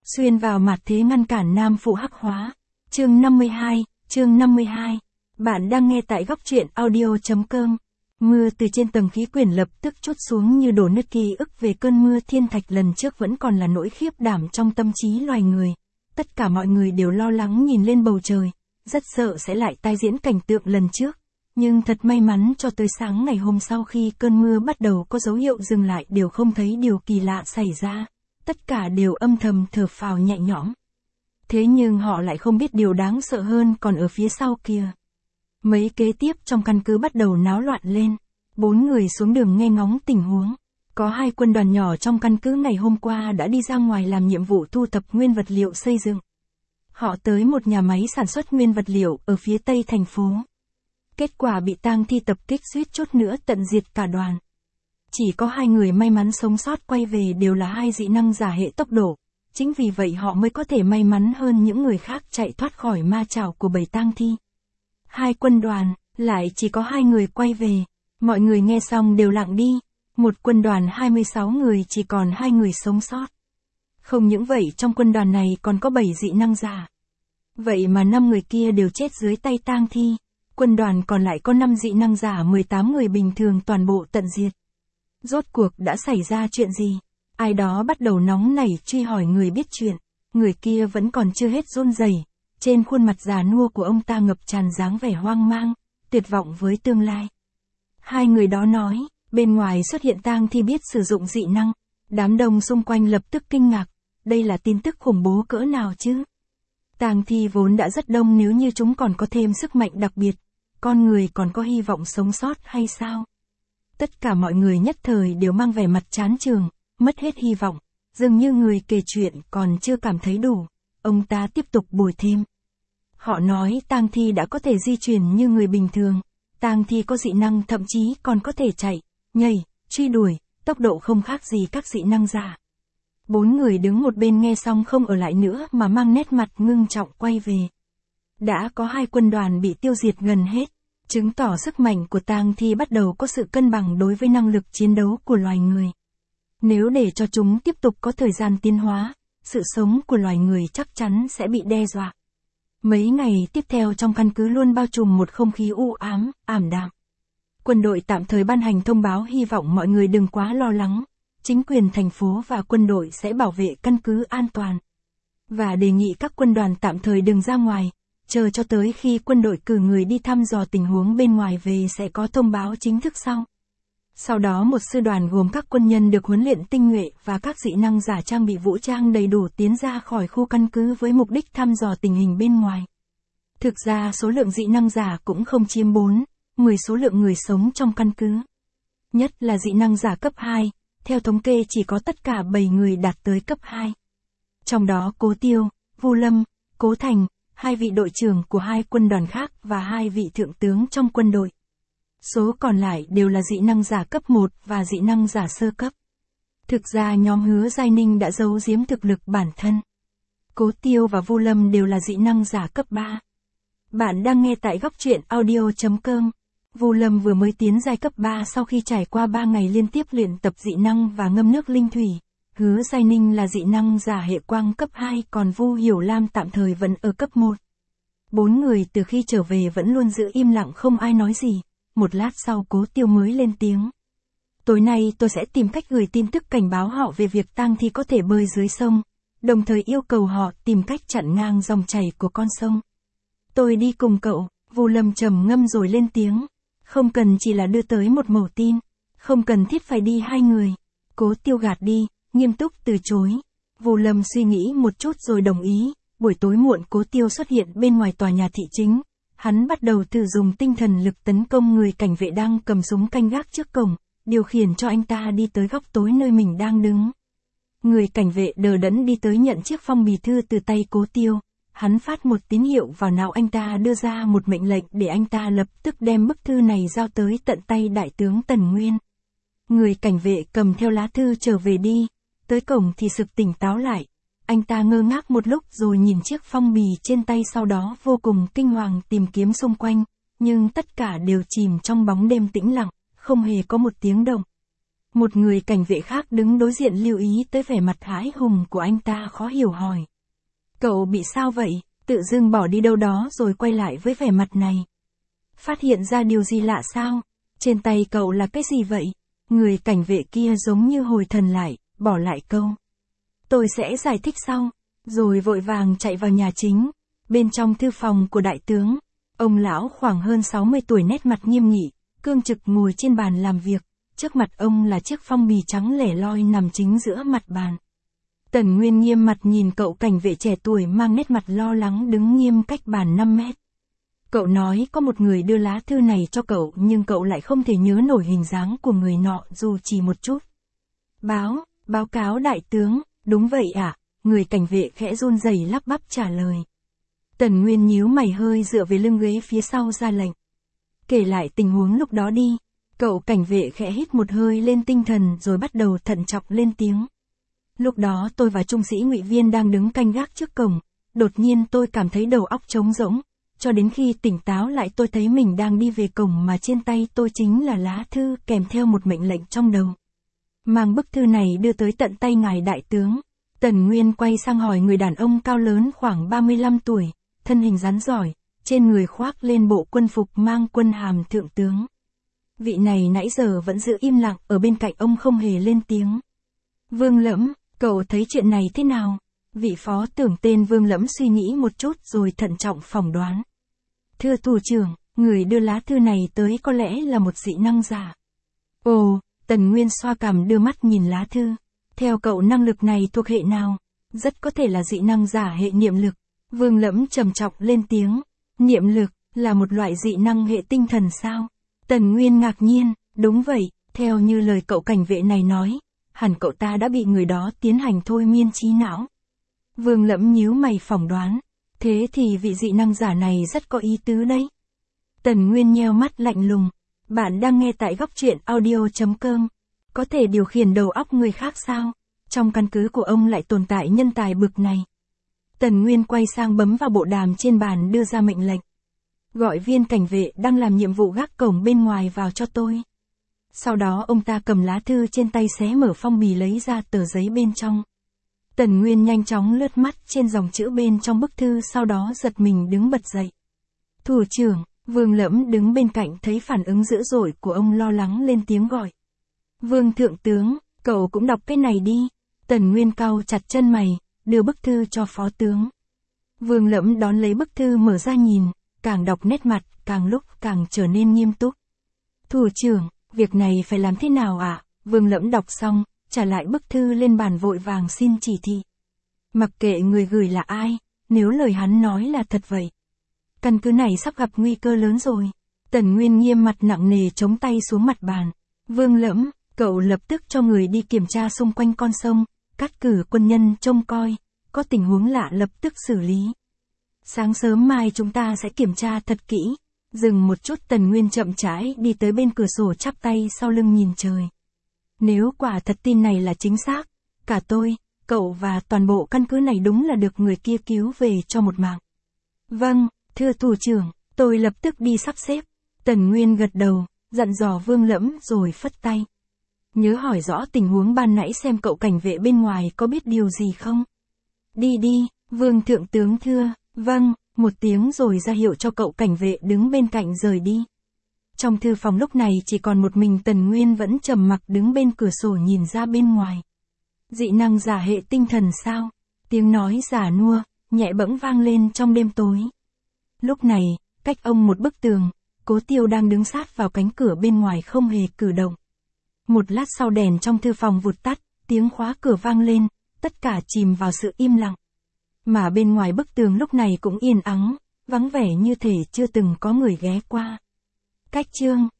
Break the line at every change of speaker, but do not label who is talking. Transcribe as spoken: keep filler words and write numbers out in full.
Xuyên vào mặt thế ngăn cản nam phụ hắc hóa. Chương năm mươi hai, chương năm mươi hai. Bạn đang nghe tại góc truyện audio.com. Mưa từ trên tầng khí quyển lập tức trút xuống như đổ nước, ký ức về cơn mưa thiên thạch lần trước vẫn còn là nỗi khiếp đảm trong tâm trí loài người. Tất cả mọi người đều lo lắng nhìn lên bầu trời, rất sợ sẽ lại tái diễn cảnh tượng lần trước. Nhưng thật may mắn cho tới sáng ngày hôm sau khi cơn mưa bắt đầu có dấu hiệu dừng lại đều không thấy điều kỳ lạ xảy ra. Tất cả đều âm thầm thở phào nhẹ nhõm. Thế nhưng họ lại không biết điều đáng sợ hơn còn ở phía sau kia. Mấy kế tiếp trong căn cứ bắt đầu náo loạn lên. Bốn người xuống đường nghe ngóng tình huống. Có hai quân đoàn nhỏ trong căn cứ ngày hôm qua đã đi ra ngoài làm nhiệm vụ thu thập nguyên vật liệu xây dựng. Họ tới một nhà máy sản xuất nguyên vật liệu ở phía tây thành phố. Kết quả bị tang thi tập kích suýt chút nữa tận diệt cả đoàn. Chỉ có hai người may mắn sống sót quay về đều là hai dị năng giả hệ tốc độ. Chính vì vậy họ mới có thể may mắn hơn những người khác chạy thoát khỏi ma chảo của bầy tang thi. Hai quân đoàn, lại chỉ có hai người quay về. Mọi người nghe xong đều lặng đi. Một quân đoàn hai mươi sáu người chỉ còn hai người sống sót. Không những vậy trong quân đoàn này còn có bảy dị năng giả. Vậy mà năm người kia đều chết dưới tay tang thi. Quân đoàn còn lại có năm dị năng giả, mười tám người bình thường toàn bộ tận diệt. Rốt cuộc đã xảy ra chuyện gì? Ai đó bắt đầu nóng nảy truy hỏi người biết chuyện. Người kia vẫn còn chưa hết run rẩy. Trên khuôn mặt già nua của ông ta ngập tràn dáng vẻ hoang mang, tuyệt vọng với tương lai. Hai người đó nói, bên ngoài xuất hiện tang thi biết sử dụng dị năng. Đám đông xung quanh lập tức kinh ngạc. Đây là tin tức khủng bố cỡ nào chứ? Tang thi vốn đã rất đông, nếu như chúng còn có thêm sức mạnh đặc biệt, con người còn có hy vọng sống sót hay sao? Tất cả mọi người nhất thời đều mang vẻ mặt chán chường, mất hết hy vọng, dường như người kể chuyện còn chưa cảm thấy đủ. Ông ta tiếp tục bồi thêm. Họ nói tang thi đã có thể di chuyển như người bình thường, tang thi có dị năng, thậm chí còn có thể chạy, nhảy, truy đuổi, tốc độ không khác gì các dị năng giả. Bốn người đứng một bên nghe xong không ở lại nữa mà mang nét mặt ngưng trọng quay về. Đã có hai quân đoàn bị tiêu diệt gần hết, chứng tỏ sức mạnh của tang thi bắt đầu có sự cân bằng đối với năng lực chiến đấu của loài người. Nếu để cho chúng tiếp tục có thời gian tiến hóa, sự sống của loài người chắc chắn sẽ bị đe dọa. Mấy ngày tiếp theo trong căn cứ luôn bao trùm một không khí u ám, ảm đạm. Quân đội tạm thời ban hành thông báo hy vọng mọi người đừng quá lo lắng. Chính quyền thành phố và quân đội sẽ bảo vệ căn cứ an toàn. Và đề nghị các quân đoàn tạm thời đừng ra ngoài, chờ cho tới khi quân đội cử người đi thăm dò tình huống bên ngoài về sẽ có thông báo chính thức sau. Sau đó một sư đoàn gồm các quân nhân được huấn luyện tinh nhuệ và các dị năng giả trang bị vũ trang đầy đủ tiến ra khỏi khu căn cứ với mục đích thăm dò tình hình bên ngoài. Thực ra số lượng dị năng giả cũng không chiếm bốn, mười số lượng người sống trong căn cứ. Nhất là dị năng giả cấp hai. Theo thống kê chỉ có tất cả bảy người đạt tới cấp hai. Trong đó Cố Tiêu, Vu Lâm, Cố Thành, hai vị đội trưởng của hai quân đoàn khác và hai vị thượng tướng trong quân đội. Số còn lại đều là dị năng giả cấp một và dị năng giả sơ cấp. Thực ra nhóm Hứa Giai Ninh đã giấu giếm thực lực bản thân. Cố Tiêu và Vu Lâm đều là dị năng giả cấp ba. Bạn đang nghe tại góc truyện audio.com. Vu Lâm vừa mới tiến giai cấp ba sau khi trải qua ba ngày liên tiếp luyện tập dị năng và ngâm nước linh thủy. Hứa Giai Ninh là dị năng giả hệ quang cấp hai, còn Vu Hiểu Lam tạm thời vẫn ở cấp một. Bốn người từ khi trở về vẫn luôn giữ im lặng không ai nói gì. Một lát sau Cố Tiêu mới lên tiếng. Tối nay tôi sẽ tìm cách gửi tin tức cảnh báo họ về việc tang thi có thể bơi dưới sông, đồng thời yêu cầu họ tìm cách chặn ngang dòng chảy của con sông. Tôi đi cùng cậu, Vu Lâm trầm ngâm rồi lên tiếng. Không cần chỉ là đưa tới một mẩu tin, không cần thiết phải đi hai người. Cố Tiêu gạt đi, nghiêm túc từ chối. Vu Lâm suy nghĩ một chút rồi đồng ý. Buổi tối muộn Cố Tiêu xuất hiện bên ngoài tòa nhà thị chính. Hắn bắt đầu thử dùng tinh thần lực tấn công người cảnh vệ đang cầm súng canh gác trước cổng, điều khiển cho anh ta đi tới góc tối nơi mình đang đứng. Người cảnh vệ đờ đẫn đi tới nhận chiếc phong bì thư từ tay Cố Tiêu. Hắn phát một tín hiệu vào não anh ta, đưa ra một mệnh lệnh để anh ta lập tức đem bức thư này giao tới tận tay đại tướng Tần Nguyên. Người cảnh vệ cầm theo lá thư trở về đi, tới cổng thì sực tỉnh táo lại. Anh ta ngơ ngác một lúc rồi nhìn chiếc phong bì trên tay, sau đó vô cùng kinh hoàng tìm kiếm xung quanh, nhưng tất cả đều chìm trong bóng đêm tĩnh lặng, không hề có một tiếng động. Một người cảnh vệ khác đứng đối diện lưu ý tới vẻ mặt hãi hùng của anh ta, khó hiểu hỏi. Cậu bị sao vậy? Tự dưng bỏ đi đâu đó rồi quay lại với vẻ mặt này. Phát hiện ra điều gì lạ sao? Trên tay cậu là cái gì vậy? Người cảnh vệ kia giống như hồi thần lại, bỏ lại câu. Tôi sẽ giải thích sau. Rồi vội vàng chạy vào nhà chính. Bên trong thư phòng của đại tướng, ông lão khoảng hơn sáu mươi tuổi, nét mặt nghiêm nghị, cương trực ngồi trên bàn làm việc. Trước mặt ông là chiếc phong bì trắng lẻ loi nằm chính giữa mặt bàn. Tần Nguyên nghiêm mặt nhìn cậu cảnh vệ trẻ tuổi mang nét mặt lo lắng đứng nghiêm cách bàn năm mét. Cậu nói có một người đưa lá thư này cho cậu, nhưng cậu lại không thể nhớ nổi hình dáng của người nọ dù chỉ một chút. Báo, báo cáo đại tướng, đúng vậy ạ, à? Người cảnh vệ khẽ run rẩy lắp bắp trả lời. Tần Nguyên nhíu mày hơi dựa về lưng ghế phía sau ra lệnh. Kể lại tình huống lúc đó đi. Cậu cảnh vệ khẽ hít một hơi lên tinh thần rồi bắt đầu thận trọng lên tiếng. Lúc đó tôi và trung sĩ Ngụy Viên đang đứng canh gác trước cổng, đột nhiên tôi cảm thấy đầu óc trống rỗng, cho đến khi tỉnh táo lại tôi thấy mình đang đi về cổng mà trên tay tôi chính là lá thư kèm theo một mệnh lệnh trong đầu. Mang bức thư này đưa tới tận tay ngài đại tướng. Tần Nguyên quay sang hỏi người đàn ông cao lớn khoảng ba mươi lăm tuổi, thân hình rắn giỏi, trên người khoác lên bộ quân phục mang quân hàm thượng tướng. Vị này nãy giờ vẫn giữ im lặng, ở bên cạnh ông không hề lên tiếng. Vương Lẫm, cậu thấy chuyện này thế nào? Vị phó tưởng tên Vương Lẫm suy nghĩ một chút rồi thận trọng phỏng đoán. Thưa thủ trưởng, người đưa lá thư này tới có lẽ là một dị năng giả. Ồ, Tần Nguyên xoa cằm đưa mắt nhìn lá thư. Theo cậu năng lực này thuộc hệ nào? Rất có thể là dị năng giả hệ niệm lực. Vương Lẫm trầm trọng lên tiếng. Niệm lực, là một loại dị năng hệ tinh thần sao? Tần Nguyên ngạc nhiên, đúng vậy, theo như lời cậu cảnh vệ này nói, hẳn cậu ta đã bị người đó tiến hành thôi miên trí não. Vương Lẫm nhíu mày phỏng đoán, thế thì vị dị năng giả này rất có ý tứ đấy. Tần Nguyên nheo mắt lạnh lùng, bạn đang nghe tại góc truyện audio chấm com. Có thể điều khiển đầu óc người khác sao? Trong căn cứ của ông lại tồn tại nhân tài bực này. Tần Nguyên quay sang bấm vào bộ đàm trên bàn đưa ra mệnh lệnh. Gọi viên cảnh vệ đang làm nhiệm vụ gác cổng bên ngoài vào cho tôi. Sau đó ông ta cầm lá thư trên tay xé mở phong bì lấy ra tờ giấy bên trong. Tần Nguyên nhanh chóng lướt mắt trên dòng chữ bên trong bức thư, sau đó giật mình đứng bật dậy. Thủ trưởng, Vương Lẫm đứng bên cạnh thấy phản ứng dữ dội của ông lo lắng lên tiếng gọi. Vương thượng tướng, cậu cũng đọc cái này đi. Tần Nguyên cau chặt chân mày, đưa bức thư cho phó tướng. Vương Lẫm đón lấy bức thư mở ra nhìn, càng đọc nét mặt, càng lúc càng trở nên nghiêm túc. Thủ trưởng, việc này phải làm thế nào ạ? À? Vương Lẫm đọc xong, trả lại bức thư lên bàn vội vàng xin chỉ thị. Mặc kệ người gửi là ai, nếu lời hắn nói là thật vậy. Căn cứ này sắp gặp nguy cơ lớn rồi. Tần Nguyên nghiêm mặt nặng nề chống tay xuống mặt bàn. Vương Lẫm, cậu lập tức cho người đi kiểm tra xung quanh con sông, cắt cử quân nhân trông coi, có tình huống lạ lập tức xử lý. Sáng sớm mai chúng ta sẽ kiểm tra thật kỹ. Dừng một chút, Tần Nguyên chậm rãi đi tới bên cửa sổ chắp tay sau lưng nhìn trời. Nếu quả thật tin này là chính xác, cả tôi, cậu và toàn bộ căn cứ này đúng là được người kia cứu về cho một mạng. Vâng, thưa thủ trưởng, tôi lập tức đi sắp xếp. Tần Nguyên gật đầu, dặn dò Vương Lẫm rồi phất tay. Nhớ hỏi rõ tình huống ban nãy xem cậu cảnh vệ bên ngoài có biết điều gì không. Đi đi, Vương thượng tướng thưa. Vâng, một tiếng rồi ra hiệu cho cậu cảnh vệ đứng bên cạnh rời đi. Trong thư phòng lúc này chỉ còn một mình Tần Nguyên vẫn trầm mặc đứng bên cửa sổ nhìn ra bên ngoài. Dị năng giả hệ tinh thần sao? Tiếng nói giả nua, nhẹ bẫng vang lên trong đêm tối. Lúc này, cách ông một bức tường, Cố Tiêu đang đứng sát vào cánh cửa bên ngoài không hề cử động. Một lát sau đèn trong thư phòng vụt tắt, tiếng khóa cửa vang lên, tất cả chìm vào sự im lặng. Mà bên ngoài bức tường lúc này cũng yên ắng, vắng vẻ như thể chưa từng có người ghé qua. Cách chương